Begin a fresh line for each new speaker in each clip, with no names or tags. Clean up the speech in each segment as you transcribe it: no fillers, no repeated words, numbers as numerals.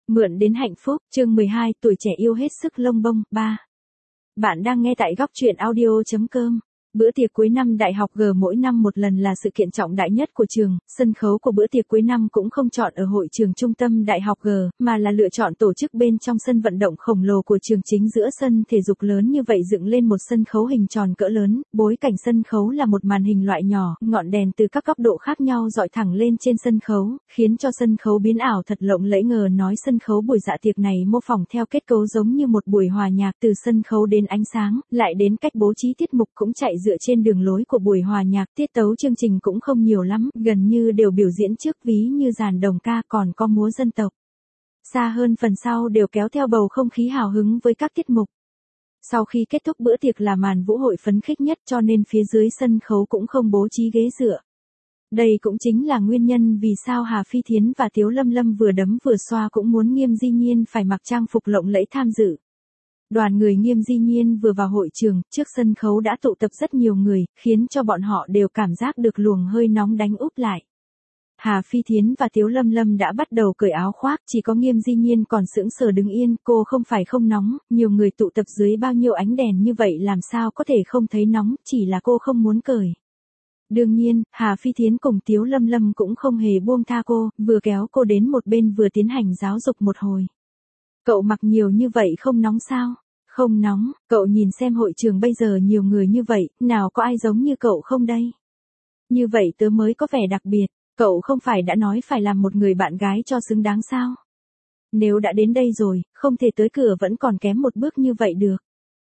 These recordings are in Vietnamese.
Mượn đến hạnh phúc, chương 12, tuổi trẻ yêu hết sức lông bông, 3. Bạn đang nghe tại góc truyện audio.com. Bữa tiệc cuối năm Đại học G mỗi năm một lần là sự kiện trọng đại nhất của trường, sân khấu của bữa tiệc cuối năm cũng không chọn ở hội trường trung tâm Đại học G, mà là lựa chọn tổ chức bên trong sân vận động khổng lồ của trường. Chính giữa sân thể dục lớn như vậy dựng lên một sân khấu hình tròn cỡ lớn, bối cảnh sân khấu là một màn hình loại nhỏ, ngọn đèn từ các góc độ khác nhau dọi thẳng lên trên sân khấu, khiến cho sân khấu biến ảo thật lộng lẫy. Ngờ nói sân khấu buổi dạ tiệc này mô phỏng theo kết cấu giống như một buổi hòa nhạc, từ sân khấu đến ánh sáng, lại đến cách bố trí tiết mục cũng chạy dựa trên đường lối của buổi hòa nhạc. Tiết tấu chương trình cũng không nhiều lắm, gần như đều biểu diễn trước ví như dàn đồng ca, còn có múa dân tộc. Xa hơn phần sau đều kéo theo bầu không khí hào hứng với các tiết mục. Sau khi kết thúc bữa tiệc là màn vũ hội phấn khích nhất, cho nên phía dưới sân khấu cũng không bố trí ghế dựa. Đây cũng chính là nguyên nhân vì sao Hà Phi Thiến và Tiếu Lâm Lâm vừa đấm vừa xoa cũng muốn Nghiêm Di Nhiên phải mặc trang phục lộng lẫy tham dự. Đoàn người Nghiêm Di Nhiên vừa vào hội trường, trước sân khấu đã tụ tập rất nhiều người, khiến cho bọn họ đều cảm giác được luồng hơi nóng đánh úp lại. Hà Phi Thiến và Tiếu Lâm Lâm đã bắt đầu cởi áo khoác, chỉ có Nghiêm Di Nhiên còn sững sờ đứng yên. Cô không phải không nóng, nhiều người tụ tập dưới bao nhiêu ánh đèn như vậy làm sao có thể không thấy nóng, chỉ là cô không muốn cởi. Đương nhiên, Hà Phi Thiến cùng Tiếu Lâm Lâm cũng không hề buông tha cô, vừa kéo cô đến một bên vừa tiến hành giáo dục một hồi. Cậu mặc nhiều như vậy không nóng sao? Không nóng, cậu nhìn xem hội trường bây giờ nhiều người như vậy, nào có ai giống như cậu không đây? Như vậy tớ mới có vẻ đặc biệt, cậu không phải đã nói phải làm một người bạn gái cho xứng đáng sao? Nếu đã đến đây rồi, không thể tới cửa vẫn còn kém một bước như vậy được.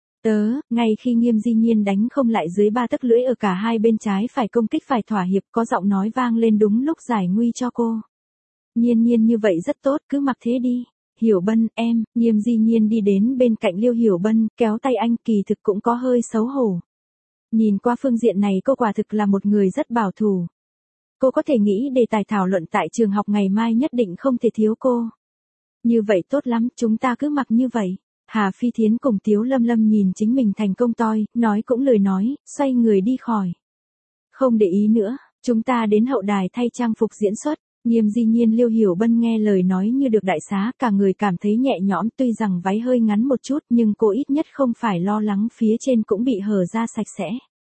Ngay khi Nghiêm Di Nhiên đánh không lại dưới 3 tấc lưỡi ở cả hai bên trái phải công kích phải thỏa hiệp, có giọng nói vang lên đúng lúc giải nguy cho cô. Nhiên Nhiên như vậy rất tốt, cứ mặc thế đi. Hiểu Bân, em. Nghiêm Di Nhiên đi đến bên cạnh Liêu Hiểu Bân, kéo tay anh, kỳ thực cũng có hơi xấu hổ. Nhìn qua phương diện này cô quả thực là một người rất bảo thủ. Cô có thể nghĩ đề tài thảo luận tại trường học ngày mai nhất định không thể thiếu cô. Như vậy tốt lắm, chúng ta cứ mặc như vậy. Hà Phi Thiến cùng Tiếu Lâm Lâm nhìn chính mình thành công toi, nói cũng lười nói, xoay người đi khỏi. Không để ý nữa, chúng ta đến hậu đài thay trang phục diễn xuất. Nghiêm Di Nhiên Liêu Hiểu Bân nghe lời nói như được đại xá, cả người cảm thấy nhẹ nhõm, tuy rằng váy hơi ngắn một chút nhưng cô ít nhất không phải lo lắng phía trên cũng bị hở ra sạch sẽ.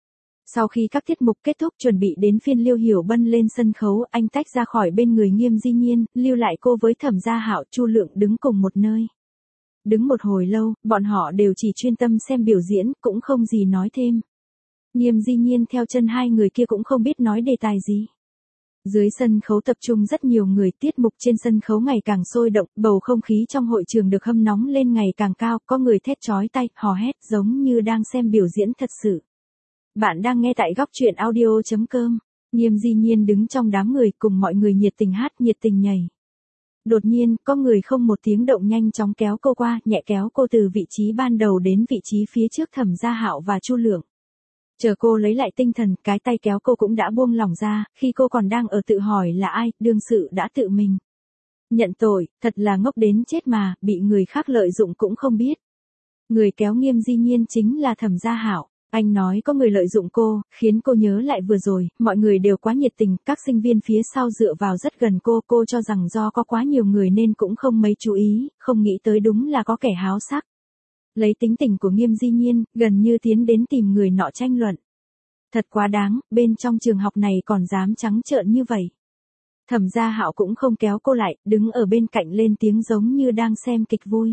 Sau khi các tiết mục kết thúc chuẩn bị đến phiên Liêu Hiểu Bân lên sân khấu, anh tách ra khỏi bên người Nghiêm Di Nhiên, lưu lại cô với Thẩm Gia Hạo, Chu Lượng đứng cùng một nơi. Đứng một hồi lâu, bọn họ đều chỉ chuyên tâm xem biểu diễn, cũng không gì nói thêm. Nghiêm Di Nhiên theo chân hai người kia cũng không biết nói đề tài gì. Dưới sân khấu tập trung rất nhiều người, tiết mục trên sân khấu ngày càng sôi động, bầu không khí trong hội trường được hâm nóng lên ngày càng cao, có người thét chói tai, hò hét giống như đang xem biểu diễn thật sự. Bạn đang nghe tại góc truyện audio.com. Nghiêm Di Nhiên đứng trong đám người cùng mọi người nhiệt tình hát, nhiệt tình nhảy. Đột nhiên, có người không một tiếng động nhanh chóng kéo cô qua, nhẹ kéo cô từ vị trí ban đầu đến vị trí phía trước Thẩm Gia Hạo và Chu Lượng. Chờ cô lấy lại tinh thần, cái tay kéo cô cũng đã buông lỏng ra, khi cô còn đang ở tự hỏi là ai, đương sự đã tự mình nhận tội, thật là ngốc đến chết mà, bị người khác lợi dụng cũng không biết. Người kéo Nghiêm Di Nhiên chính là Thẩm Gia Hạo. Anh nói có người lợi dụng cô, khiến cô nhớ lại vừa rồi, mọi người đều quá nhiệt tình, các sinh viên phía sau dựa vào rất gần cô cho rằng do có quá nhiều người nên cũng không mấy chú ý, không nghĩ tới đúng là có kẻ háo sắc. Lấy tính tình của Nghiêm Di Nhiên, gần như tiến đến tìm người nọ tranh luận. Thật quá đáng, bên trong trường học này còn dám trắng trợn như vậy. Thẩm Gia Hạo cũng không kéo cô lại, đứng ở bên cạnh lên tiếng giống như đang xem kịch vui.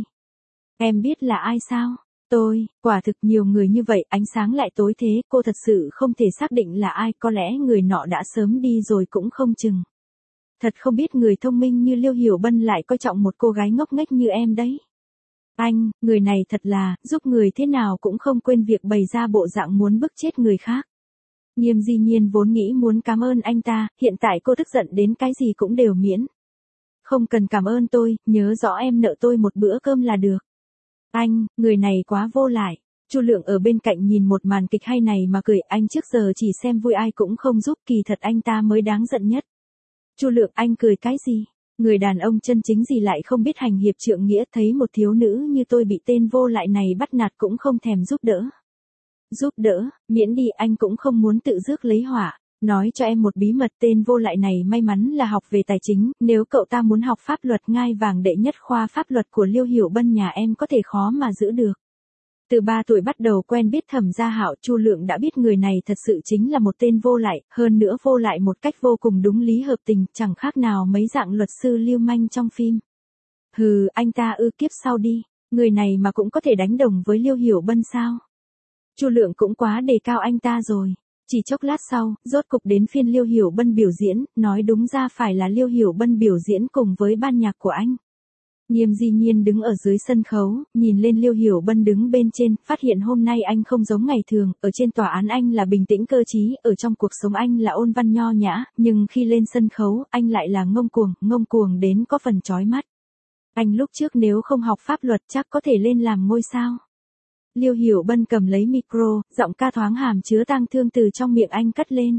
Em biết là ai sao? Tôi, quả thực nhiều người như vậy, ánh sáng lại tối thế, cô thật sự không thể xác định là ai, có lẽ người nọ đã sớm đi rồi cũng không chừng. Thật không biết người thông minh như Liêu Hiểu Bân lại coi trọng một cô gái ngốc nghếch như em đấy. Anh, người này thật là, giúp người thế nào cũng không quên việc bày ra bộ dạng muốn bức chết người khác. Nghiêm Di Nhiên vốn nghĩ muốn cảm ơn anh ta, hiện tại cô tức giận đến cái gì cũng đều miễn. Không cần cảm ơn tôi, nhớ rõ em nợ tôi một bữa cơm là được. Anh, người này quá vô lại. Chu Lượng ở bên cạnh nhìn một màn kịch hay này mà cười, anh trước giờ chỉ xem vui ai cũng không giúp, kỳ thật anh ta mới đáng giận nhất. Chu Lượng, anh cười cái gì? Người đàn ông chân chính gì lại không biết hành hiệp trượng nghĩa, thấy một thiếu nữ như tôi bị tên vô lại này bắt nạt cũng không thèm giúp đỡ. Giúp đỡ, miễn đi, anh cũng không muốn tự rước lấy họa. Nói cho em một bí mật, tên vô lại này may mắn là học về tài chính, nếu cậu ta muốn học pháp luật, ngai vàng đệ nhất khoa pháp luật của Liêu Hiểu Bân nhà em có thể khó mà giữ được. Từ 3 tuổi bắt đầu quen biết Thẩm Gia Hạo, Chu Lượng đã biết người này thật sự chính là một tên vô lại, hơn nữa vô lại một cách vô cùng đúng lý hợp tình, chẳng khác nào mấy dạng luật sư lưu manh trong phim. Hừ, anh ta kiếp sau đi, người này mà cũng có thể đánh đồng với Liêu Hiểu Bân sao? Chu Lượng cũng quá đề cao anh ta rồi. Chỉ chốc lát sau, rốt cục đến phiên Liêu Hiểu Bân biểu diễn, nói đúng ra phải là Liêu Hiểu Bân biểu diễn cùng với ban nhạc của anh. Nghiêm Di Nhiên đứng ở dưới sân khấu, nhìn lên Liêu Hiểu Bân đứng bên trên, phát hiện hôm nay anh không giống ngày thường, ở trên tòa án anh là bình tĩnh cơ trí, ở trong cuộc sống anh là ôn văn nho nhã, nhưng khi lên sân khấu, anh lại là ngông cuồng đến có phần chói mắt. Anh lúc trước nếu không học pháp luật chắc có thể lên làm ngôi sao. Liêu Hiểu Bân cầm lấy micro, giọng ca thoáng hàm chứa tang thương từ trong miệng anh cất lên.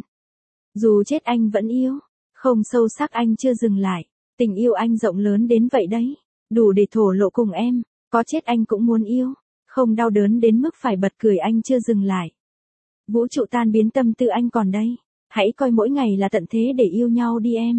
Dù chết anh vẫn yêu, không sâu sắc anh chưa dừng lại, tình yêu anh rộng lớn đến vậy đấy, đủ để thổ lộ cùng em, có chết anh cũng muốn yêu, không đau đớn đến mức phải bật cười anh chưa dừng lại. Vũ trụ tan biến tâm tư anh còn đây, hãy coi mỗi ngày là tận thế để yêu nhau đi em.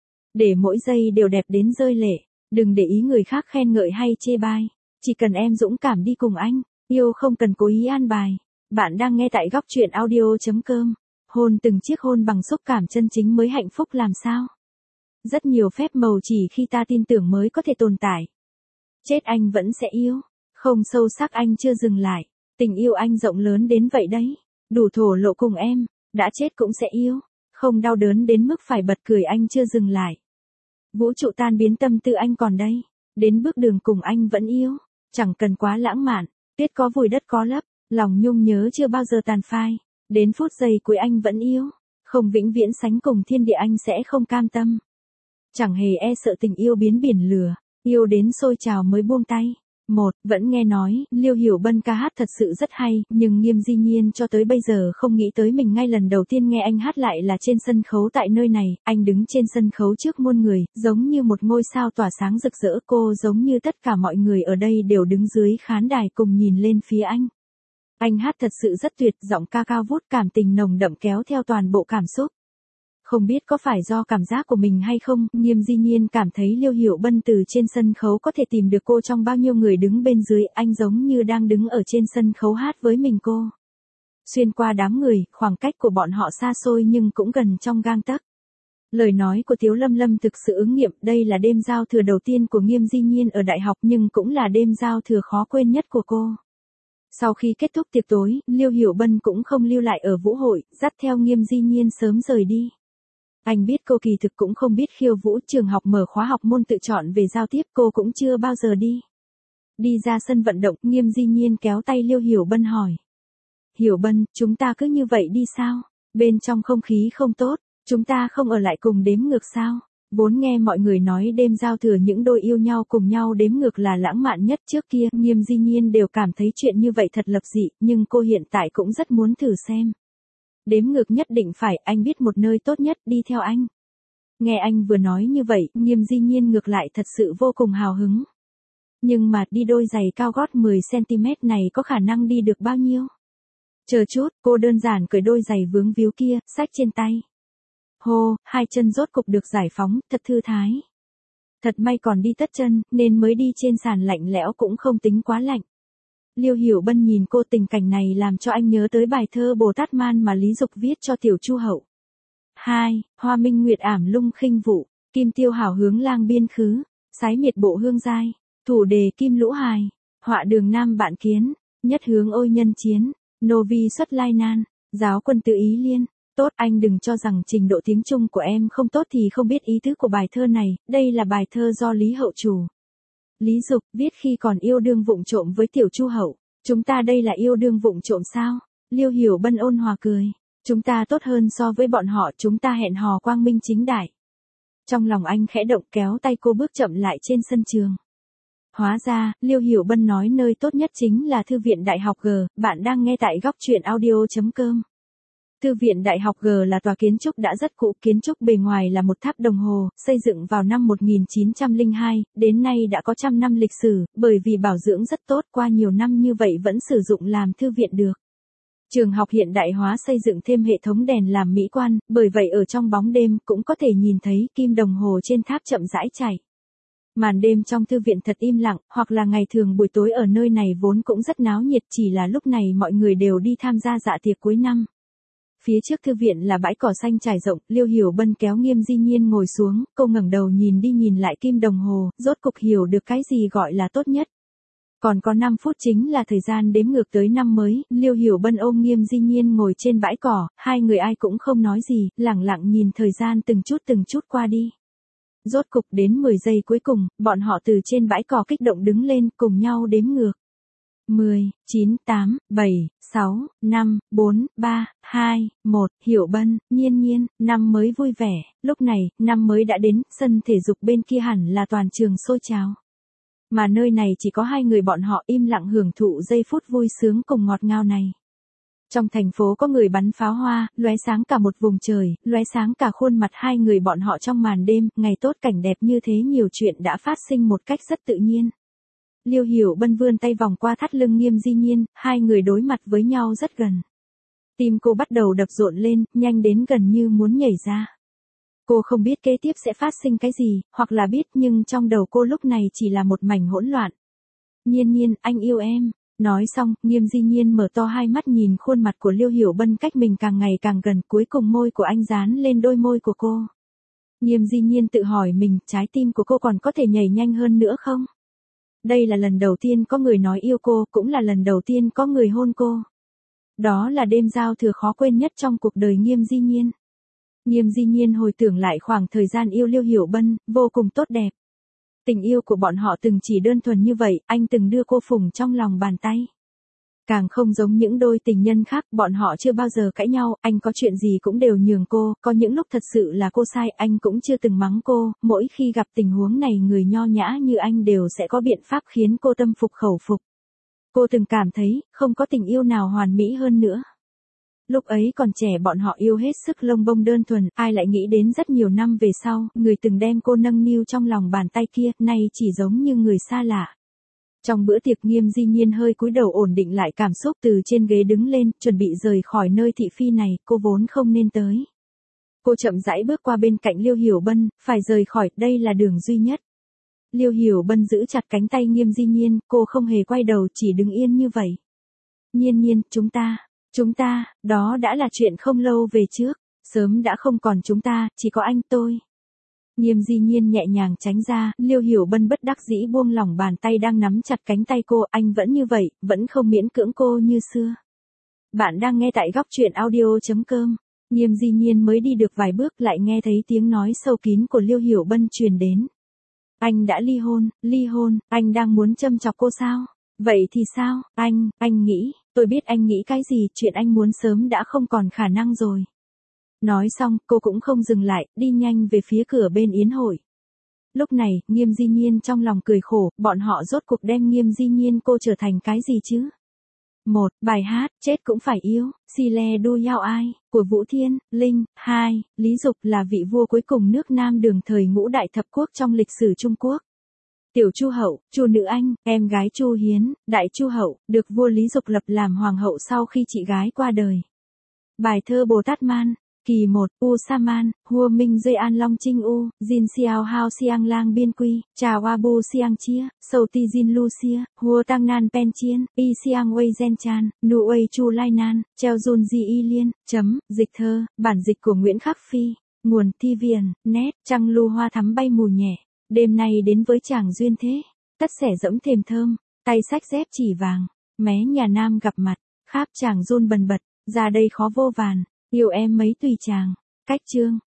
Để mỗi giây đều đẹp đến rơi lệ, đừng để ý người khác khen ngợi hay chê bai, chỉ cần em dũng cảm đi cùng anh. Yêu không cần cố ý an bài. Bạn đang nghe tại góc truyện audio.com. Hôn từng chiếc hôn bằng xúc cảm chân chính mới hạnh phúc làm sao? Rất nhiều phép màu chỉ khi ta tin tưởng mới có thể tồn tại. Chết anh vẫn sẽ yêu. Không sâu sắc anh chưa dừng lại. Tình yêu anh rộng lớn đến vậy đấy. Đủ thổ lộ cùng em. Đã chết cũng sẽ yêu. Không đau đớn đến mức phải bật cười anh chưa dừng lại. Vũ trụ tan biến tâm tư anh còn đây. Đến bước đường cùng anh vẫn yêu. Chẳng cần quá lãng mạn. Tuyết có vùi đất có lấp, lòng nhung nhớ chưa bao giờ tàn phai, đến phút giây cuối anh vẫn yêu, không vĩnh viễn sánh cùng thiên địa anh sẽ không cam tâm. Chẳng hề e sợ tình yêu biến biển lửa, yêu đến sôi trào mới buông tay. Vẫn nghe nói, Liêu Hiểu Bân ca hát thật sự rất hay, nhưng Nghiêm Di Nhiên cho tới bây giờ không nghĩ tới mình ngay lần đầu tiên nghe anh hát lại là trên sân khấu tại nơi này, anh đứng trên sân khấu trước muôn người, giống như một ngôi sao tỏa sáng rực rỡ, cô giống như tất cả mọi người ở đây đều đứng dưới khán đài cùng nhìn lên phía anh. Anh hát thật sự rất tuyệt, giọng ca cao vút cảm tình nồng đậm kéo theo toàn bộ cảm xúc. Không biết có phải do cảm giác của mình hay không, Nghiêm Di Nhiên cảm thấy Liêu Hiểu Bân từ trên sân khấu có thể tìm được cô trong bao nhiêu người đứng bên dưới, anh giống như đang đứng ở trên sân khấu hát với mình cô. Xuyên qua đám người, khoảng cách của bọn họ xa xôi nhưng cũng gần trong gang tấc. Lời nói của Tiếu Lâm Lâm thực sự ứng nghiệm, đây là đêm giao thừa đầu tiên của Nghiêm Di Nhiên ở đại học nhưng cũng là đêm giao thừa khó quên nhất của cô. Sau khi kết thúc tiệc tối, Liêu Hiểu Bân cũng không lưu lại ở vũ hội, dắt theo Nghiêm Di Nhiên sớm rời đi. Anh biết cô kỳ thực cũng không biết khiêu vũ, trường học mở khóa học môn tự chọn về giao tiếp cô cũng chưa bao giờ đi. Đi ra sân vận động, Nghiêm Di Nhiên kéo tay Liêu Hiểu Bân hỏi. Hiểu Bân, chúng ta cứ như vậy đi sao? Bên trong không khí không tốt, chúng ta không ở lại cùng đếm ngược sao? Vốn nghe mọi người nói đêm giao thừa những đôi yêu nhau cùng nhau đếm ngược là lãng mạn nhất trước kia, Nghiêm Di Nhiên đều cảm thấy chuyện như vậy thật lập dị, nhưng cô hiện tại cũng rất muốn thử xem. Đếm ngược nhất định phải, anh biết một nơi tốt nhất, đi theo anh. Nghe anh vừa nói như vậy, Nghiêm Di Nhiên ngược lại thật sự vô cùng hào hứng. Nhưng mà đi đôi giày cao gót 10cm này có khả năng đi được bao nhiêu? Chờ chút, cô đơn giản cởi đôi giày vướng víu kia, xách trên tay. Hô, hai chân rốt cục được giải phóng, thật thư thái. Thật may còn đi tất chân, nên mới đi trên sàn lạnh lẽo cũng không tính quá lạnh. Liêu Hiểu Bân nhìn cô, tình cảnh này làm cho anh nhớ tới bài thơ Bồ Tát Man mà Lý Dục viết cho Tiểu Chu Hậu. 2. Hoa minh nguyệt ảm lung khinh vụ, kim tiêu hảo hướng lang biên khứ, sái miệt bộ hương giai, thủ đề kim lũ hài, họa đường nam bạn kiến, nhất hướng ôi nhân chiến, nô vi xuất lai nan, giáo quân tự ý liên. Tốt, anh đừng cho rằng trình độ tiếng Trung của em không tốt thì không biết ý tứ của bài thơ này, đây là bài thơ do Lý Hậu Chủ. Lý Dục viết khi còn yêu đương vụng trộm với Tiểu Chu Hậu. Chúng ta đây là yêu đương vụng trộm sao? Liêu Hiểu Bân ôn hòa cười. Chúng ta tốt hơn so với bọn họ, chúng ta hẹn hò quang minh chính đại. Trong lòng anh khẽ động kéo tay cô bước chậm lại trên sân trường. Hóa ra, Liêu Hiểu Bân nói nơi tốt nhất chính là Thư viện Đại học G, bạn đang nghe tại góc truyện audio.com. Thư viện Đại học G là tòa kiến trúc đã rất cũ, kiến trúc bề ngoài là một tháp đồng hồ, xây dựng vào năm 1902, đến nay đã có 100 năm lịch sử, bởi vì bảo dưỡng rất tốt qua nhiều năm như vậy vẫn sử dụng làm thư viện được. Trường học hiện đại hóa xây dựng thêm hệ thống đèn làm mỹ quan, bởi vậy ở trong bóng đêm cũng có thể nhìn thấy kim đồng hồ trên tháp chậm rãi chảy. Màn đêm trong thư viện thật im lặng, hoặc là ngày thường buổi tối ở nơi này vốn cũng rất náo nhiệt, chỉ là lúc này mọi người đều đi tham gia dạ tiệc cuối năm. Phía trước thư viện là bãi cỏ xanh trải rộng, Liêu Hiểu Bân kéo Nghiêm Di Nhiên ngồi xuống, cô ngẩng đầu nhìn đi nhìn lại kim đồng hồ, rốt cục hiểu được cái gì gọi là tốt nhất. Còn có 5 phút chính là thời gian đếm ngược tới năm mới, Liêu Hiểu Bân ôm Nghiêm Di Nhiên ngồi trên bãi cỏ, hai người ai cũng không nói gì, lẳng lặng nhìn thời gian từng chút qua đi. Rốt cục đến 10 giây cuối cùng, bọn họ từ trên bãi cỏ kích động đứng lên, cùng nhau đếm ngược. 10, 9, 8, 7, 6, 5, 4, 3, 2, 1, Hiểu Bân, Nhiên Nhiên, năm mới vui vẻ, lúc này, năm mới đã đến, sân thể dục bên kia hẳn là toàn trường sôi trào. Mà nơi này chỉ có hai người bọn họ im lặng hưởng thụ giây phút vui sướng cùng ngọt ngào này. Trong thành phố có người bắn pháo hoa, lóe sáng cả một vùng trời, lóe sáng cả khuôn mặt hai người bọn họ trong màn đêm, ngày tốt cảnh đẹp như thế nhiều chuyện đã phát sinh một cách rất tự nhiên. Liêu Hiểu Bân vươn tay vòng qua thắt lưng Nghiêm Di Nhiên, hai người đối mặt với nhau rất gần. Tim cô bắt đầu đập rộn lên, nhanh đến gần như muốn nhảy ra. Cô không biết kế tiếp sẽ phát sinh cái gì, hoặc là biết nhưng trong đầu cô lúc này chỉ là một mảnh hỗn loạn. Nhiên Nhiên, anh yêu em. Nói xong, Nghiêm Di Nhiên mở to hai mắt nhìn khuôn mặt của Liêu Hiểu Bân cách mình càng ngày càng gần, cuối cùng môi của anh dán lên đôi môi của cô. Nghiêm Di Nhiên tự hỏi mình, trái tim của cô còn có thể nhảy nhanh hơn nữa không? Đây là lần đầu tiên có người nói yêu cô, cũng là lần đầu tiên có người hôn cô. Đó là đêm giao thừa khó quên nhất trong cuộc đời Nghiêm Di Nhiên. Nghiêm Di Nhiên hồi tưởng lại khoảng thời gian yêu Liêu Hiểu Bân, vô cùng tốt đẹp. Tình yêu của bọn họ từng chỉ đơn thuần như vậy, anh từng đưa cô phụng trong lòng bàn tay. Càng không giống những đôi tình nhân khác, bọn họ chưa bao giờ cãi nhau, anh có chuyện gì cũng đều nhường cô, có những lúc thật sự là cô sai, anh cũng chưa từng mắng cô, mỗi khi gặp tình huống này người nho nhã như anh đều sẽ có biện pháp khiến cô tâm phục khẩu phục. Cô từng cảm thấy, không có tình yêu nào hoàn mỹ hơn nữa. Lúc ấy còn trẻ bọn họ yêu hết sức lông bông đơn thuần, ai lại nghĩ đến rất nhiều năm về sau, người từng đem cô nâng niu trong lòng bàn tay kia, nay chỉ giống như người xa lạ. Trong bữa tiệc Nghiêm Di Nhiên hơi cúi đầu ổn định lại cảm xúc từ trên ghế đứng lên, chuẩn bị rời khỏi nơi thị phi này, cô vốn không nên tới. Cô chậm rãi bước qua bên cạnh Liêu Hiểu Bân, phải rời khỏi, đây là đường duy nhất. Liêu Hiểu Bân giữ chặt cánh tay Nghiêm Di Nhiên, cô không hề quay đầu, chỉ đứng yên như vậy. Nhiên Nhiên, chúng ta, đó đã là chuyện không lâu về trước, sớm đã không còn chúng ta, chỉ có anh tôi. Nghiêm Di Nhiên nhẹ nhàng tránh ra, Liêu Hiểu Bân bất đắc dĩ buông lỏng bàn tay đang nắm chặt cánh tay cô, anh vẫn như vậy, vẫn không miễn cưỡng cô như xưa. Bạn đang nghe tại góc truyện audio.com. Nghiêm Di Nhiên mới đi được vài bước lại nghe thấy tiếng nói sâu kín của Liêu Hiểu Bân truyền đến. Anh đã ly hôn, anh đang muốn châm chọc cô sao? Vậy thì sao, anh nghĩ, tôi biết anh nghĩ cái gì, chuyện anh muốn sớm đã không còn khả năng rồi. Nói xong, cô cũng không dừng lại, đi nhanh về phía cửa bên yến hội. Lúc này, Nghiêm Di Nhiên trong lòng cười khổ, bọn họ rốt cuộc đem Nghiêm Di Nhiên cô trở thành cái gì chứ? 1. Bài hát, Chết cũng phải yêu, Si Le Du Yao Ai, của Vũ Thiên, Linh. 2. Lý Dục là vị vua cuối cùng nước Nam Đường thời Ngũ Đại Thập Quốc trong lịch sử Trung Quốc. Tiểu Chu Hậu, Chu Nữ Anh, em gái Chu Hiến, Đại Chu Hậu, được vua Lý Dục lập làm hoàng hậu sau khi chị gái qua đời. Bài thơ Bồ Tát Man. Kỳ 1, U Sa Man, Hua Minh Duy An Long Trinh U, Jin Xiao Hao Xiang Lang Biên Quy, Trà Hoa Bu Xiang Chia, Sầu Ti Jin Lu Xia, Hua Tăng Nan Pen Chien, Y Xiang Wei Gen Chan, Nu Wei Chu Lai Nan, Treo Jun Di Y Liên, dịch thơ, bản dịch của Nguyễn Khắc Phi, nguồn Thi Viền, nét, trăng lu hoa thắm bay mù nhẹ, đêm nay đến với chàng duyên thế, tất sẻ dẫm thềm thơm, tay sách dép chỉ vàng, mé nhà nam gặp mặt, kháp chàng run bần bật, ra đây khó vô vàn. Yêu em mấy tùy chàng. Cách chương.